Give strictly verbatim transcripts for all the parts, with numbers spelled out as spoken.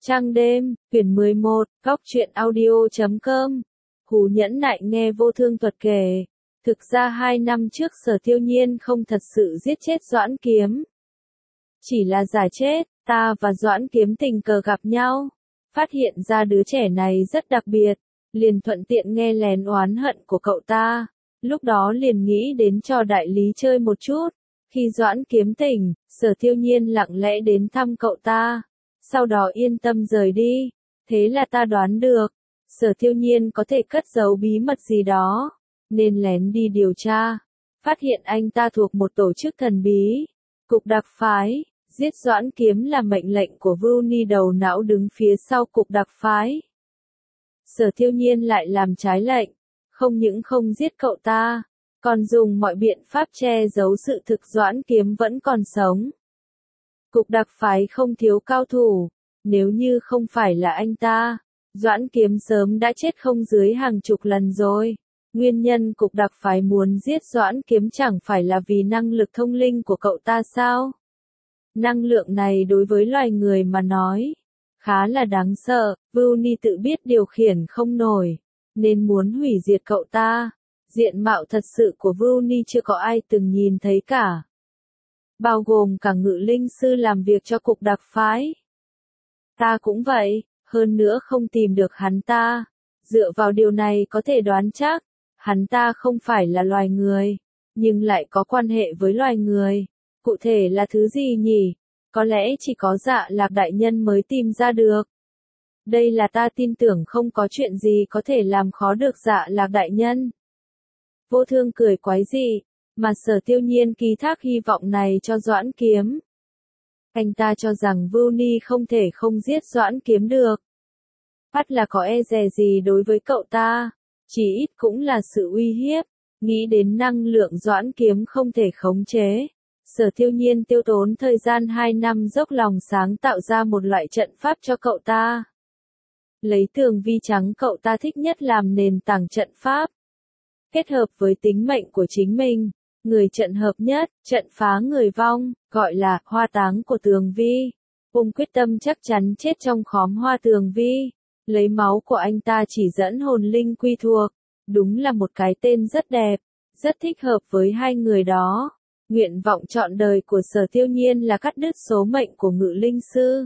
Trăng đêm, quyển mười một, góc truyện audio chấm com. Hù nhẫn nại nghe vô thương thuật kể. Thực ra hai năm trước Sở Tiêu Nhiên không thật sự giết chết Doãn Kiếm. Chỉ là giả chết, ta và Doãn Kiếm tình cờ gặp nhau. Phát hiện ra đứa trẻ này rất đặc biệt. Liền thuận tiện nghe lén oán hận của cậu ta. Lúc đó liền nghĩ đến cho đại lý chơi một chút. Khi Doãn Kiếm tỉnh, Sở Tiêu Nhiên lặng lẽ đến thăm cậu ta. Sau đó yên tâm rời đi. Thế là ta đoán được, Sở Tiêu Nhiên có thể cất giấu bí mật gì đó, nên lén đi điều tra. Phát hiện anh ta thuộc một tổ chức thần bí, Cục Đặc Phái. Giết Doãn Kiếm là mệnh lệnh của Vưu Ni đầu não đứng phía sau Cục Đặc Phái. Sở Tiêu Nhiên lại làm trái lệnh, không những không giết cậu ta, còn dùng mọi biện pháp che giấu sự thực Doãn Kiếm vẫn còn sống. Cục Đặc Phái không thiếu cao thủ, nếu như không phải là anh ta, Doãn Kiếm sớm đã chết không dưới hàng chục lần rồi. Nguyên nhân Cục Đặc Phái muốn giết Doãn Kiếm chẳng phải là vì năng lực thông linh của cậu ta sao? Năng lượng này đối với loài người mà nói, khá là đáng sợ, Vưu Ni tự biết điều khiển không nổi, nên muốn hủy diệt cậu ta. Diện mạo thật sự của Vưu Ni chưa có ai từng nhìn thấy cả. Bao gồm cả ngự linh sư làm việc cho Cục Đặc Phái. Ta cũng vậy, hơn nữa không tìm được hắn ta. Dựa vào điều này có thể đoán chắc, hắn ta không phải là loài người, nhưng lại có quan hệ với loài người. Cụ thể là thứ gì nhỉ? Có lẽ chỉ có Dạ Lạc đại nhân mới tìm ra được. Đây là ta tin tưởng không có chuyện gì có thể làm khó được Dạ Lạc đại nhân. Vô Thương cười quái dị, mà Sở Tiêu Nhiên ký thác hy vọng này cho Doãn Kiếm. Anh ta cho rằng Vưu Ni không thể không giết Doãn Kiếm được. Bắt là có e dè gì đối với cậu ta, chỉ ít cũng là sự uy hiếp. Nghĩ đến năng lượng Doãn Kiếm không thể khống chế, Sở Tiêu Nhiên tiêu tốn thời gian hai năm dốc lòng sáng tạo ra một loại trận pháp cho cậu ta. Lấy tường vi trắng cậu ta thích nhất làm nền tảng trận pháp. Kết hợp với tính mệnh của chính mình, người trận hợp nhất, trận phá người vong, gọi là hoa táng của tường vi. Ông quyết tâm chắc chắn chết trong khóm hoa tường vi. Lấy máu của anh ta chỉ dẫn hồn linh quy thuộc. Đúng là một cái tên rất đẹp, rất thích hợp với hai người đó. Nguyện vọng trọn đời của Sở Tiêu Nhiên là cắt đứt số mệnh của ngự linh sư.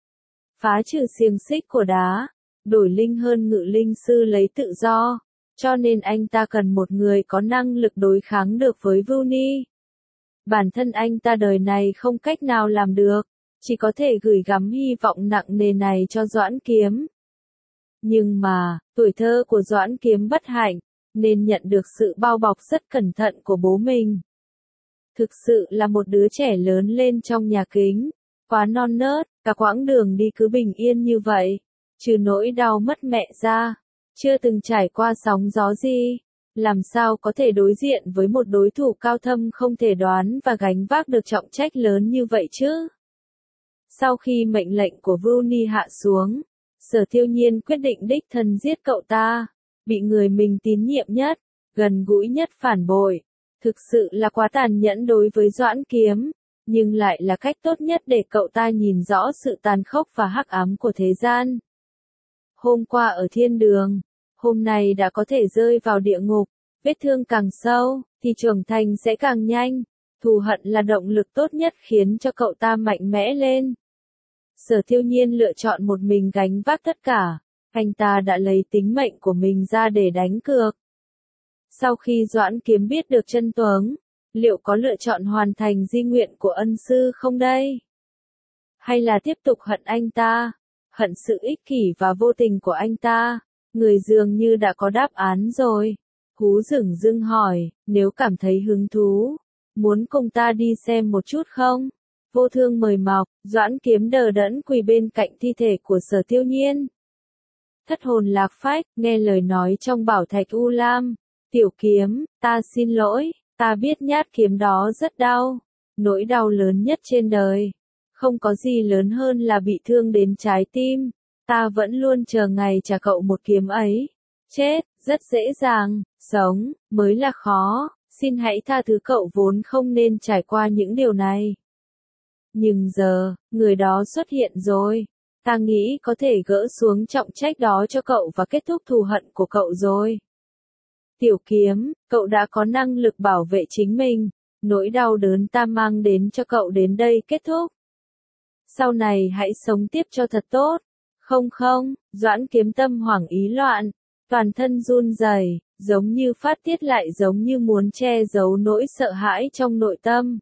Phá trừ xiềng xích của đá, đổi linh hơn ngự linh sư lấy tự do. Cho nên anh ta cần một người có năng lực đối kháng được với Vưu Ni. Bản thân anh ta đời này không cách nào làm được, chỉ có thể gửi gắm hy vọng nặng nề này cho Doãn Kiếm. Nhưng mà, tuổi thơ của Doãn Kiếm bất hạnh, nên nhận được sự bao bọc rất cẩn thận của bố mình. Thực sự là một đứa trẻ lớn lên trong nhà kính, quá non nớt, cả quãng đường đi cứ bình yên như vậy, trừ nỗi đau mất mẹ ra. Chưa từng trải qua sóng gió gì, làm sao có thể đối diện với một đối thủ cao thâm không thể đoán và gánh vác được trọng trách lớn như vậy chứ? Sau khi mệnh lệnh của Vưu Ni hạ xuống, Sở Tiêu Nhiên quyết định đích thân giết cậu ta, bị người mình tín nhiệm nhất, gần gũi nhất phản bội. Thực sự là quá tàn nhẫn đối với Doãn Kiếm, nhưng lại là cách tốt nhất để cậu ta nhìn rõ sự tàn khốc và hắc ám của thế gian. Hôm qua ở thiên đường, hôm nay đã có thể rơi vào địa ngục, vết thương càng sâu, thì trưởng thành sẽ càng nhanh. Thù hận là động lực tốt nhất khiến cho cậu ta mạnh mẽ lên. Sở Tiêu Nhiên lựa chọn một mình gánh vác tất cả, anh ta đã lấy tính mệnh của mình ra để đánh cược. Sau khi Doãn Kiếm biết được chân tướng, liệu có lựa chọn hoàn thành di nguyện của ân sư không đây? Hay là tiếp tục hận anh ta? Hận sự ích kỷ và vô tình của anh ta, người dường như đã có đáp án rồi. Hú dửng dưng hỏi, nếu cảm thấy hứng thú, muốn cùng ta đi xem một chút không? Vô Thương mời mọc, Doãn Kiếm đờ đẫn quỳ bên cạnh thi thể của Sở Tiêu Nhiên. Thất hồn lạc phách, nghe lời nói trong bảo thạch U Lam. Tiểu Kiếm, ta xin lỗi, ta biết nhát kiếm đó rất đau. Nỗi đau lớn nhất trên đời. Không có gì lớn hơn là bị thương đến trái tim. Ta vẫn luôn chờ ngày trả cậu một kiếm ấy. Chết, rất dễ dàng, sống, mới là khó. Xin hãy tha thứ cậu vốn không nên trải qua những điều này. Nhưng giờ, người đó xuất hiện rồi. Ta nghĩ có thể gỡ xuống trọng trách đó cho cậu và kết thúc thù hận của cậu rồi. Tiểu kiếm, cậu đã có năng lực bảo vệ chính mình, nỗi đau đớn ta mang đến cho cậu đến đây kết thúc. Sau này hãy sống tiếp cho thật tốt. Không không, Doãn Kiếm tâm hoảng ý loạn, toàn thân run rẩy, giống như phát tiết lại giống như muốn che giấu nỗi sợ hãi trong nội tâm.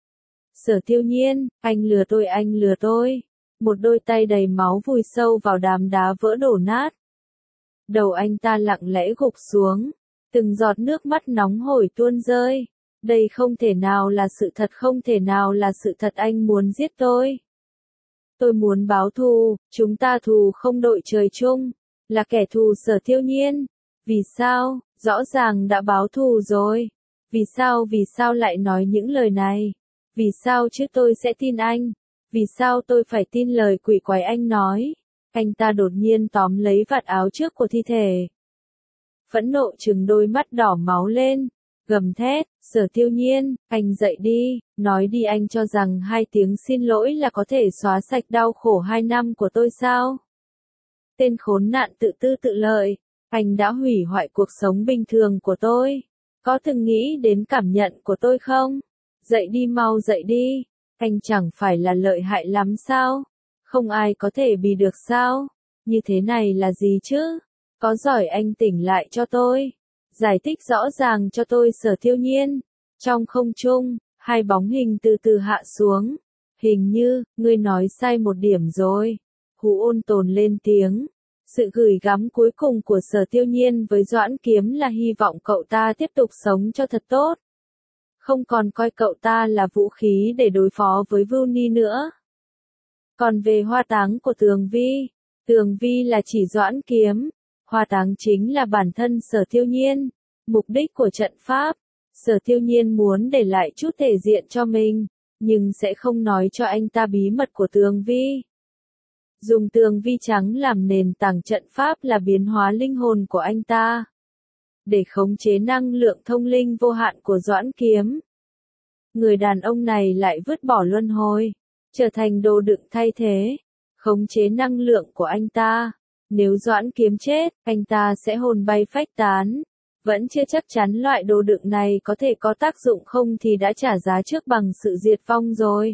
Sở Tiêu Nhiên, anh lừa tôi anh lừa tôi. Một đôi tay đầy máu vùi sâu vào đám đá vỡ đổ nát. Đầu anh ta lặng lẽ gục xuống, từng giọt nước mắt nóng hổi tuôn rơi. Đây không thể nào là sự thật, không thể nào là sự thật, anh muốn giết tôi. Tôi muốn báo thù, chúng ta thù không đội trời chung, là kẻ thù Sở Tiêu Nhiên. Vì sao, rõ ràng đã báo thù rồi. Vì sao, vì sao lại nói những lời này? Vì sao chứ tôi sẽ tin anh? Vì sao tôi phải tin lời quỷ quái anh nói? Anh ta đột nhiên tóm lấy vạt áo trước của thi thể. Phẫn nộ trừng đôi mắt đỏ máu lên, gầm thét, Sở Tiêu Nhiên, anh dậy đi, nói đi, anh cho rằng hai tiếng xin lỗi là có thể xóa sạch đau khổ hai năm của tôi sao? Tên khốn nạn tự tư tự lợi, anh đã hủy hoại cuộc sống bình thường của tôi. Có từng nghĩ đến cảm nhận của tôi không? Dậy đi, mau dậy đi, anh chẳng phải là lợi hại lắm sao? Không ai có thể bì được sao? Như thế này là gì chứ? Có giỏi anh tỉnh lại cho tôi. Giải thích rõ ràng cho tôi, Sở Tiêu Nhiên. Trong không trung, hai bóng hình từ từ hạ xuống. Hình như, ngươi nói sai một điểm rồi. Hú Ôn Tồn lên tiếng. Sự gửi gắm cuối cùng của Sở Tiêu Nhiên với Doãn Kiếm là hy vọng cậu ta tiếp tục sống cho thật tốt. Không còn coi cậu ta là vũ khí để đối phó với Vưu Ni nữa. Còn về hoa táng của Tường Vi, Tường Vi là chỉ Doãn Kiếm. Hoa táng chính là bản thân Sở Tiêu Nhiên. Mục đích của trận pháp, Sở Tiêu Nhiên muốn để lại chút thể diện cho mình, nhưng sẽ không nói cho anh ta bí mật của Tường Vi. Dùng Tường Vi trắng làm nền tảng trận pháp là biến hóa linh hồn của anh ta, để khống chế năng lượng thông linh vô hạn của Doãn Kiếm. Người đàn ông này lại vứt bỏ luân hồi, trở thành đồ đựng thay thế, khống chế năng lượng của anh ta. Nếu Doãn Kiếm chết, anh ta sẽ hồn bay phách tán. Vẫn chưa chắc chắn loại đồ đựng này có thể có tác dụng không thì đã trả giá trước bằng sự diệt vong rồi.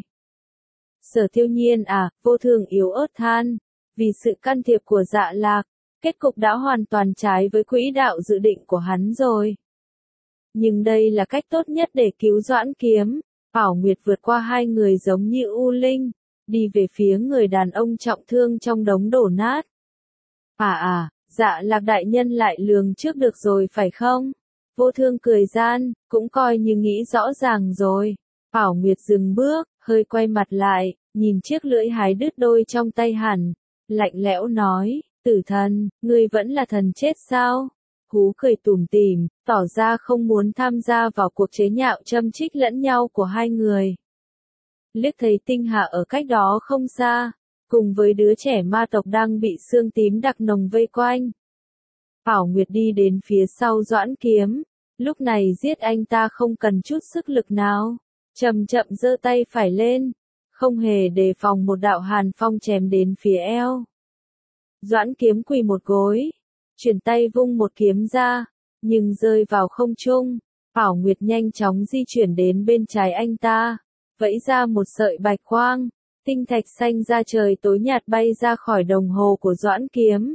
Sở Tiêu Nhiên à, Vô Thường yếu ớt than. Vì sự can thiệp của Dạ Lạc, kết cục đã hoàn toàn trái với quỹ đạo dự định của hắn rồi. Nhưng đây là cách tốt nhất để cứu Doãn Kiếm. Bảo Nguyệt vượt qua hai người giống như U Linh, đi về phía người đàn ông trọng thương trong đống đổ nát. À à, Dạ Lạc đại nhân lại lường trước được rồi phải không? Vô Thương cười gian, cũng coi như nghĩ rõ ràng rồi. Bảo Nguyệt dừng bước, hơi quay mặt lại, nhìn chiếc lưỡi hái đứt đôi trong tay hắn, lạnh lẽo nói, Tử Thần, ngươi vẫn là thần chết sao? Hú cười tủm tỉm, tỏ ra không muốn tham gia vào cuộc chế nhạo châm chích lẫn nhau của hai người. Liếc thấy Tinh Hà ở cách đó không xa, cùng với đứa trẻ ma tộc đang bị xương tím đặc nồng vây quanh. Bảo Nguyệt đi đến phía sau Doãn Kiếm, lúc này giết anh ta không cần chút sức lực nào, chậm chậm giơ tay phải lên, không hề đề phòng một đạo hàn phong chém đến phía eo. Doãn Kiếm quỳ một gối, chuyển tay vung một kiếm ra, nhưng rơi vào không trung. Bảo Nguyệt nhanh chóng di chuyển đến bên trái anh ta, vẫy ra một sợi bạch quang, tinh thạch xanh ra trời tối nhạt bay ra khỏi đồng hồ của Doãn Kiếm,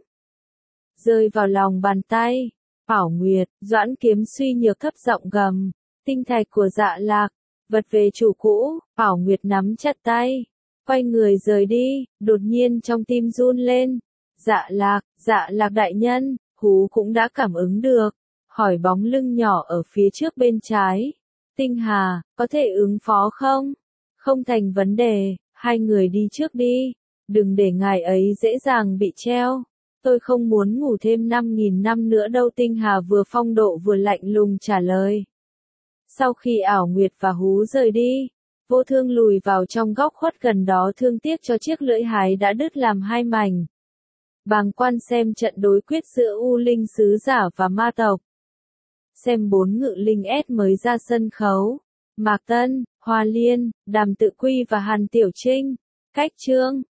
rơi vào lòng bàn tay. Bảo Nguyệt, Doãn Kiếm suy nhược thấp giọng gầm, tinh thạch của Dạ Lạc, vật về chủ cũ. Bảo Nguyệt nắm chặt tay, quay người rời đi, đột nhiên trong tim run lên. Dạ Lạc, Dạ Lạc đại nhân, Hú cũng đã cảm ứng được, hỏi bóng lưng nhỏ ở phía trước bên trái. Tinh Hà, có thể ứng phó không? Không thành vấn đề, hai người đi trước đi, đừng để ngài ấy dễ dàng bị treo. Tôi không muốn ngủ thêm năm nghìn năm nữa đâu. Tinh Hà vừa phong độ vừa lạnh lùng trả lời. Sau khi Ảo Nguyệt và Hú rời đi, Vô Thương lùi vào trong góc khuất gần đó thương tiếc cho chiếc lưỡi hái đã đứt làm hai mảnh. Bàng quan xem trận đối quyết giữa U Linh sứ giả và ma tộc. Xem bốn ngự linh S mới ra sân khấu. Mạc Tân, Hoa Liên, Đàm Tự Quy và Hàn Tiểu Trinh. Cách chương